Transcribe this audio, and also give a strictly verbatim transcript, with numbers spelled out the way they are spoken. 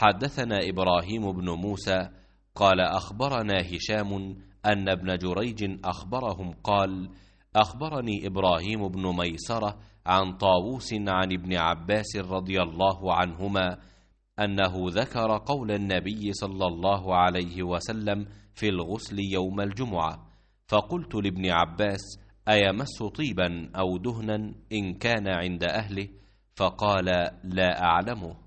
حدثنا إبراهيم بن موسى قال أخبرنا هشام أن ابن جريج أخبرهم قال أخبرني إبراهيم بن ميسرة عن طاووس عن ابن عباس رضي الله عنهما أنه ذكر قول النبي صلى الله عليه وسلم في الغسل يوم الجمعة، فقلت لابن عباس أيمس طيبا أو دهنا إن كان عند أهله؟ فقال لا أعلمه.